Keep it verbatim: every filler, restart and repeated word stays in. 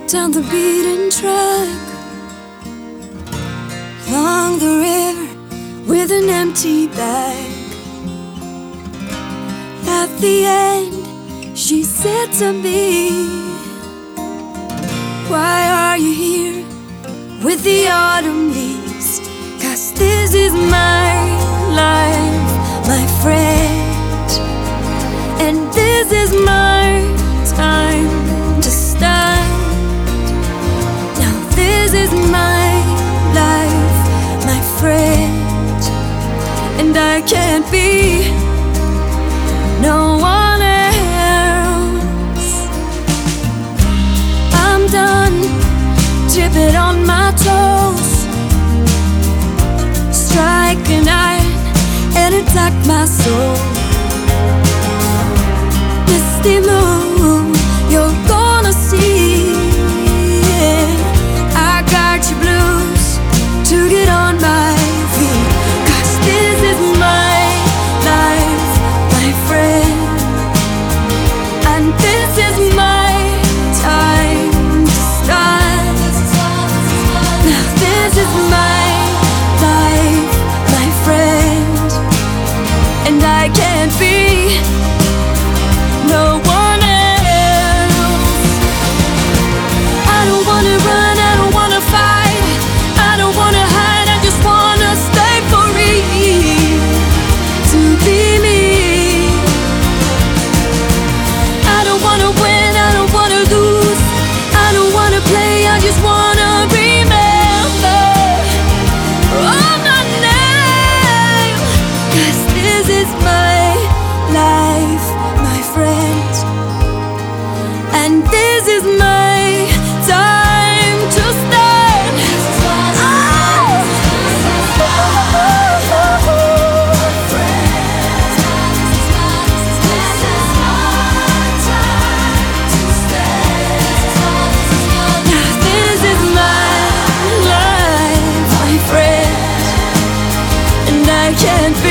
down the beaten track, along the river with an empty bag. At the end, she said to me, why are you here with the autumn leaves? 'Cause this is my life, my friend, and this is my time to stand. Now this is my life, my friend, and I can't be no one else. I'm done dripping on my toes, strike an iron and attack my soul. Misty moon, you're gonna see, yeah. I got your blues to get on my feet. 'Cause this is my life, my friend, and this is my time to start. Now this is my life, my friend, and I can't be no one else. I don't wanna run, I don't wanna fight, I don't wanna hide, I just wanna stay free to be me. I don't wanna win, I don't wanna lose, I don't wanna play, I just wanna remember all my name. 'Cause this is my life, my friend, and this is my time to stand. Oh! Now this is my life, my friend, and I can't be